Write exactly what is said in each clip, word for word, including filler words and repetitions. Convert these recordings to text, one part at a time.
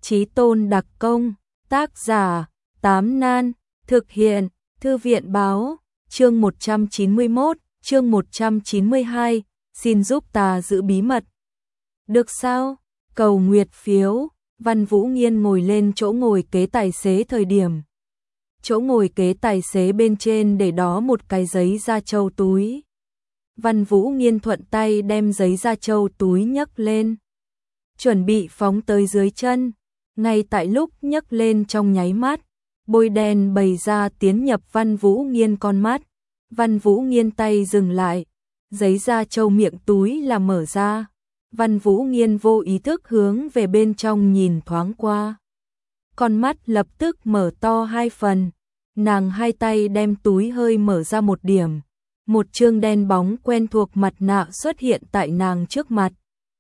Chí tôn đặc công, tác giả, Tám Nan, thực hiện, Thư viện báo, chương một trăm chín mươi mốt, chương một trăm chín mươi hai, xin giúp ta giữ bí mật. Được sao? Cầu nguyệt phiếu, Văn Vũ Nghiên ngồi lên chỗ ngồi kế tài xế thời điểm. Chỗ ngồi kế tài xế bên trên để đó một cái giấy da trâu túi. Văn Vũ Nghiên thuận tay đem giấy da trâu túi nhấc lên, chuẩn bị phóng tới dưới chân. Ngay tại lúc nhấc lên trong nháy mắt, bôi đen bày ra tiến nhập Văn Vũ Nghiên con mắt. Văn Vũ Nghiên tay dừng lại, giấy da trâu miệng túi là mở ra. Văn Vũ Nghiên vô ý thức hướng về bên trong nhìn thoáng qua. Con mắt lập tức mở to hai phần, nàng hai tay đem túi hơi mở ra một điểm. Một trương đen bóng quen thuộc mặt nạ xuất hiện tại nàng trước mặt.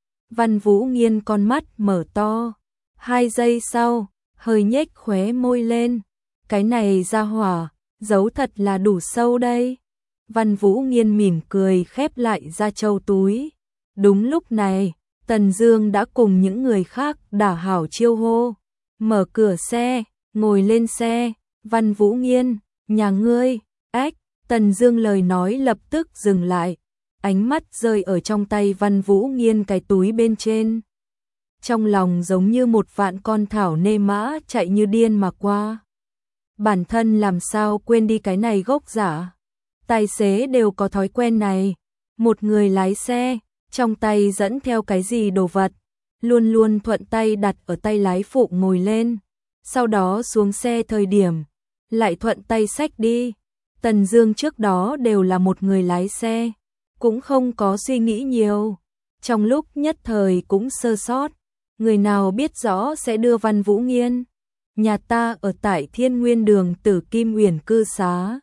Văn Vũ Nghiên con mắt mở to, hai giây sau, hơi nhếch khóe môi lên. Cái này ra hỏa, giấu thật là đủ sâu đây. Văn Vũ Nghiên mỉm cười khép lại da trâu túi. Đúng lúc này, Tần Dương đã cùng những người khác đả hảo chiêu hô. Mở cửa xe, ngồi lên xe, Văn Vũ Nghiên, nhà ngươi, ách, Tần Dương lời nói lập tức dừng lại. Ánh mắt rơi ở trong tay Văn Vũ Nghiên cái túi bên trên. Trong lòng giống như một vạn con thảo nê mã chạy như điên mà qua. Bản thân làm sao quên đi cái này gốc giả. Tài xế đều có thói quen này. Một người lái xe, trong tay dẫn theo cái gì đồ vật, luôn luôn thuận tay đặt ở tay lái phụ ngồi lên. Sau đó xuống xe thời điểm, lại thuận tay xách đi. Tần Dương trước đó đều là một người lái xe, cũng không có suy nghĩ nhiều. Trong lúc nhất thời cũng sơ sót, người nào biết rõ sẽ đưa Văn Vũ Nghiên. Nhà ta ở tại Thiên Nguyên Đường Tử Kim Uyển cư xá.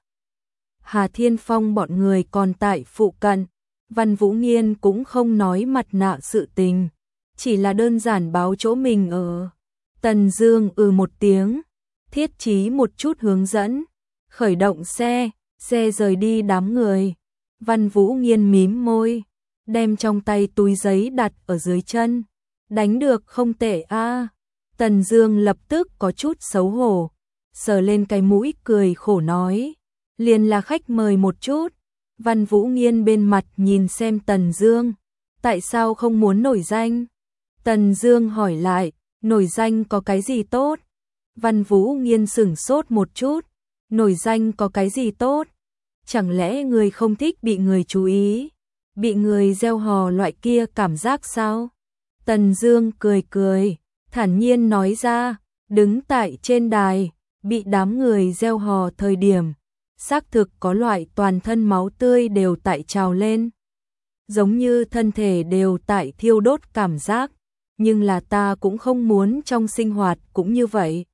Hà Thiên Phong bọn người còn tại phụ cận. Văn Vũ Nghiên cũng không nói mặt nạ sự tình, chỉ là đơn giản báo chỗ mình ở. Tần Dương ừ một tiếng, thiết trí một chút hướng dẫn, khởi động xe, xe rời đi đám người. Văn Vũ Nghiên mím môi, đem trong tay túi giấy đặt ở dưới chân. Đánh được không tệ a. Tần Dương lập tức có chút xấu hổ, sờ lên cái mũi cười khổ nói, liền là khách mời một chút. Văn Vũ Nghiên bên mặt nhìn xem Tần Dương, tại sao không muốn nổi danh? Tần Dương hỏi lại, nổi danh có cái gì tốt? Văn Vũ Nghiên sững sốt một chút, nổi danh có cái gì tốt? Chẳng lẽ người không thích bị người chú ý, bị người reo hò loại kia cảm giác sao? Tần Dương cười cười, thản nhiên nói ra, đứng tại trên đài, bị đám người reo hò thời điểm, xác thực có loại toàn thân máu tươi đều tại trào lên, giống như thân thể đều tại thiêu đốt cảm giác, nhưng là ta cũng không muốn trong sinh hoạt cũng như vậy.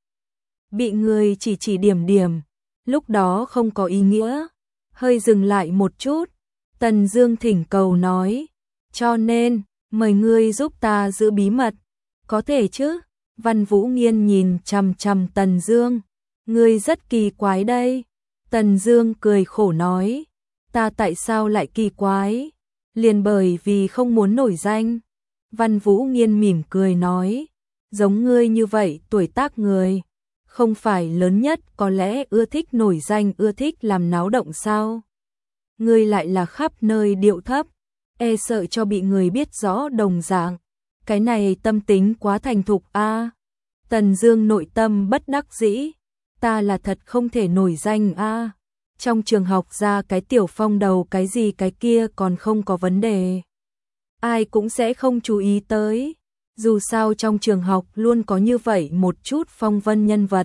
Bị người chỉ chỉ điểm điểm, lúc đó không có ý nghĩa. Hơi dừng lại một chút, Tần Dương thỉnh cầu nói, cho nên, mời ngươi giúp ta giữ bí mật, có thể chứ? Văn Vũ Nghiên nhìn chằm chằm Tần Dương, ngươi rất kỳ quái đây. Tần Dương cười khổ nói, ta tại sao lại kỳ quái? Liền bởi vì không muốn nổi danh. Văn Vũ Nghiên mỉm cười nói, giống ngươi như vậy tuổi tác người, không phải lớn nhất có lẽ ưa thích nổi danh, ưa thích làm náo động sao? Ngươi lại là khắp nơi điệu thấp, e sợ cho bị người biết rõ đồng dạng. Cái này tâm tính quá thành thục a. À. Tần Dương nội tâm bất đắc dĩ, ta là thật không thể nổi danh a. À. Trong trường học ra cái tiểu phong đầu cái gì cái kia còn không có vấn đề, ai cũng sẽ không chú ý tới. Dù sao trong trường học luôn có như vậy một chút phong vân nhân vật,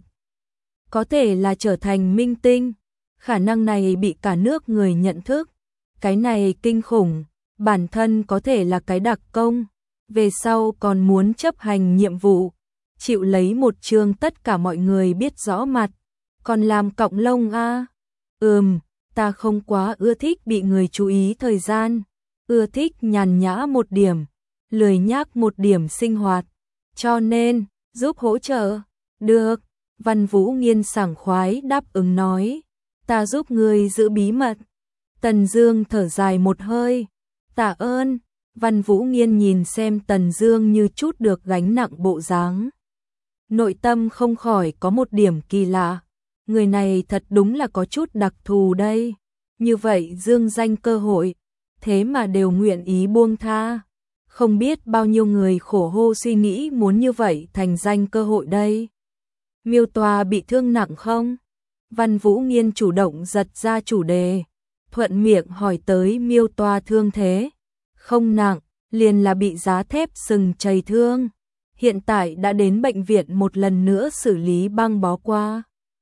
có thể là trở thành minh tinh, khả năng này bị cả nước người nhận thức, cái này kinh khủng. Bản thân có thể là cái đặc công, về sau còn muốn chấp hành nhiệm vụ, chịu lấy một chương tất cả mọi người biết rõ mặt, còn làm cọng lông a. À. Ừm, ta không quá ưa thích bị người chú ý thời gian, ưa thích nhàn nhã một điểm, lười nhác một điểm sinh hoạt, cho nên, giúp hỗ trợ. Được, Văn Vũ Nghiên sảng khoái đáp ứng nói, ta giúp ngươi giữ bí mật. Tần Dương thở dài một hơi, tạ ơn. Văn Vũ Nghiên nhìn xem Tần Dương như chút được gánh nặng bộ dáng, nội tâm không khỏi có một điểm kỳ lạ. Người này thật đúng là có chút đặc thù đây. Như vậy dương danh cơ hội, thế mà đều nguyện ý buông tha. Không biết bao nhiêu người khổ hô suy nghĩ muốn như vậy thành danh cơ hội đây. Miêu Tòa bị thương nặng không? Văn Vũ Nghiên chủ động giật ra chủ đề, thuận miệng hỏi tới Miêu Tòa thương thế. Không nặng, liền là bị giá thép sừng chảy thương. Hiện tại đã đến bệnh viện một lần nữa xử lý băng bó qua.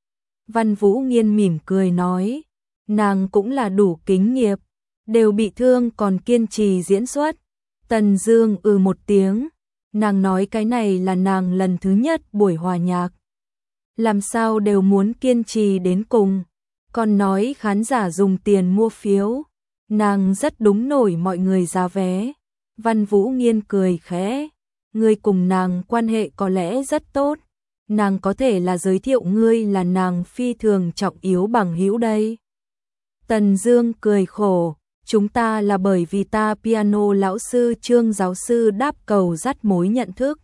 Văn Vũ Nghiên mỉm cười nói, nàng cũng là đủ kinh nghiệp, đều bị thương còn kiên trì diễn xuất. Tần Dương ừ một tiếng, nàng nói cái này là nàng lần thứ nhất buổi hòa nhạc. Làm sao đều muốn kiên trì đến cùng, còn nói khán giả dùng tiền mua phiếu, nàng rất đúng nổi mọi người giá vé. Văn Vũ Nghiên cười khẽ, ngươi cùng nàng quan hệ có lẽ rất tốt, nàng có thể là giới thiệu ngươi là nàng phi thường trọng yếu bằng hữu đây. Tần Dương cười khổ, chúng ta là bởi vì ta piano lão sư Trương giáo sư đáp cầu dắt mối nhận thức.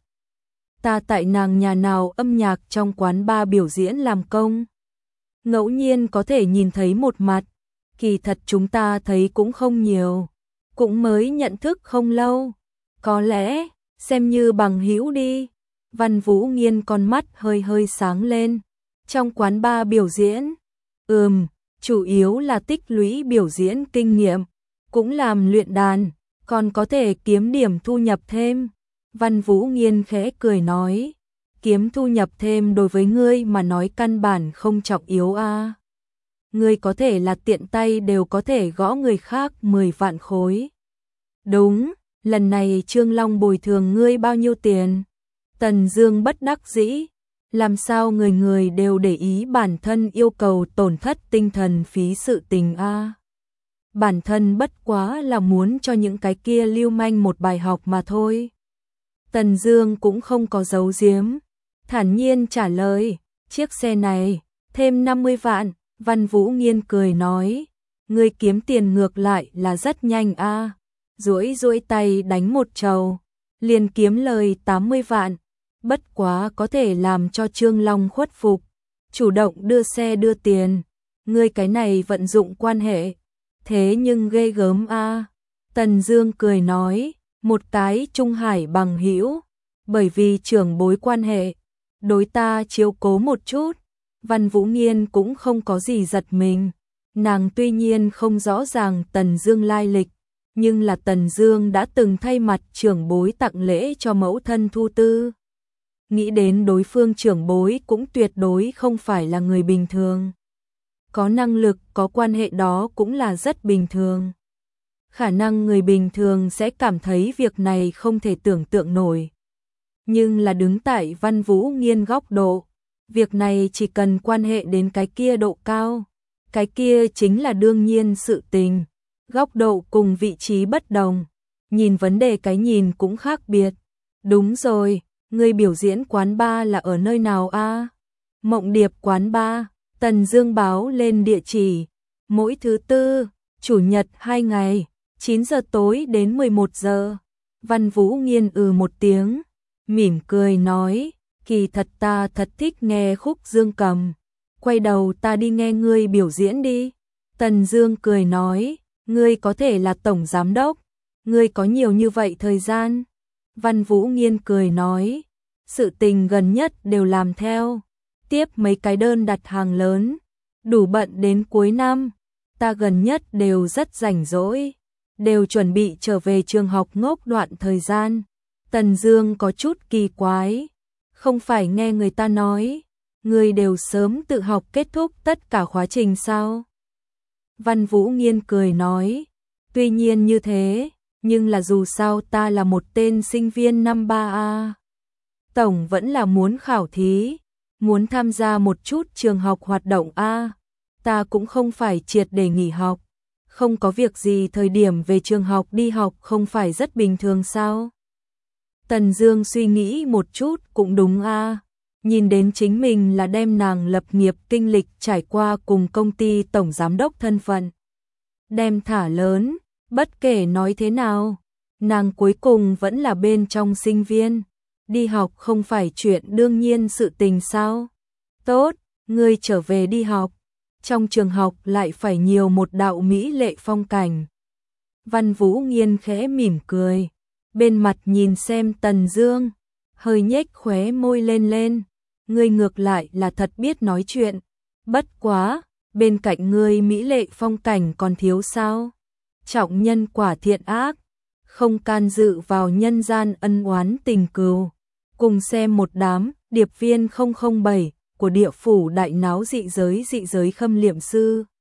Ta tại nàng nhà nào âm nhạc trong quán bar biểu diễn làm công. Ngẫu nhiên có thể nhìn thấy một mặt, kỳ thật chúng ta thấy cũng không nhiều, cũng mới nhận thức không lâu. Có lẽ, xem như bằng hữu đi. Văn Vũ Nghiên con mắt hơi hơi sáng lên. Trong quán bar biểu diễn, ừm, chủ yếu là tích lũy biểu diễn kinh nghiệm, cũng làm luyện đàn, còn có thể kiếm điểm thu nhập thêm. Văn Vũ Nghiên khẽ cười nói, kiếm thu nhập thêm đối với ngươi mà nói căn bản không trọng yếu a. À. Ngươi có thể là tiện tay đều có thể gõ người khác mười vạn khối. Đúng, lần này Trương Long bồi thường ngươi bao nhiêu tiền? Tần Dương bất đắc dĩ, làm sao người người đều để ý bản thân yêu cầu tổn thất tinh thần phí sự tình a. À. Bản thân bất quá là muốn cho những cái kia lưu manh một bài học mà thôi. Tần Dương cũng không có giấu giếm, thản nhiên trả lời, chiếc xe này, thêm năm mươi vạn. Văn Vũ Nghiên cười nói, ngươi kiếm tiền ngược lại là rất nhanh a. À. Duỗi duỗi tay đánh một trầu, liền kiếm lời tám mươi vạn. Bất quá có thể làm cho Trương Long khuất phục, chủ động đưa xe đưa tiền. Ngươi cái này vận dụng quan hệ, thế nhưng ghê gớm a. À. Tần Dương cười nói, một cái trung hải bằng hữu, bởi vì trưởng bối quan hệ, đối ta chiếu cố một chút. Văn Vũ Nghiên cũng không có gì giật mình, nàng tuy nhiên không rõ ràng Tần Dương lai lịch, nhưng là Tần Dương đã từng thay mặt trưởng bối tặng lễ cho mẫu thân Thu Tư. Nghĩ đến đối phương trưởng bối cũng tuyệt đối không phải là người bình thường. Có năng lực, có quan hệ đó cũng là rất bình thường. Khả năng người bình thường sẽ cảm thấy việc này không thể tưởng tượng nổi. Nhưng là đứng tại Văn Vũ Nghiên góc độ, việc này chỉ cần quan hệ đến cái kia độ cao, cái kia chính là đương nhiên sự tình. Góc độ cùng vị trí bất đồng, nhìn vấn đề cái nhìn cũng khác biệt. Đúng rồi, người biểu diễn quán bar là ở nơi nào a? À? Mộng Điệp quán bar. Tần Dương báo lên địa chỉ, mỗi thứ tư, chủ nhật hai ngày, chín giờ tối đến mười một giờ. Văn Vũ Nghiên ừ một tiếng, mỉm cười nói, kỳ thật ta thật thích nghe khúc dương cầm, quay đầu ta đi nghe ngươi biểu diễn đi. Tần Dương cười nói, ngươi có thể là tổng giám đốc, ngươi có nhiều như vậy thời gian. Văn Vũ Nghiên cười nói, sự tình gần nhất đều làm theo, tiếp mấy cái đơn đặt hàng lớn, đủ bận đến cuối năm, ta gần nhất đều rất rảnh rỗi, đều chuẩn bị trở về trường học ngốc đoạn thời gian. Tần Dương có chút kỳ quái, không phải nghe người ta nói, người đều sớm tự học kết thúc tất cả khóa trình sao? Văn Vũ Nghiên cười nói, tuy nhiên như thế, nhưng là dù sao ta là một tên sinh viên năm ba A. Tổng vẫn là muốn khảo thí, muốn tham gia một chút trường học hoạt động A. Ta cũng không phải triệt để nghỉ học, không có việc gì thời điểm về trường học đi học không phải rất bình thường sao? Tần Dương suy nghĩ một chút cũng đúng a, nhìn đến chính mình là đem nàng lập nghiệp kinh lịch trải qua cùng công ty tổng giám đốc thân phận. Đem thả lớn, bất kể nói thế nào, nàng cuối cùng vẫn là bên trong sinh viên, Đi học không phải chuyện đương nhiên sự tình sao? Tốt, ngươi trở về đi học. Trong trường học lại phải nhiều một đạo mỹ lệ phong cảnh. Văn Vũ Nghiên khẽ mỉm cười, bên mặt nhìn xem Tần Dương, hơi nhếch khóe môi lên lên, ngươi ngược lại là thật biết nói chuyện, bất quá, bên cạnh ngươi mỹ lệ phong cảnh còn thiếu sao? Trọng nhân quả thiện ác, không can dự vào nhân gian ân oán tình cừu. Cùng xem một đám điệp viên không không bảy của địa phủ đại náo dị giới dị giới khâm liệm sư.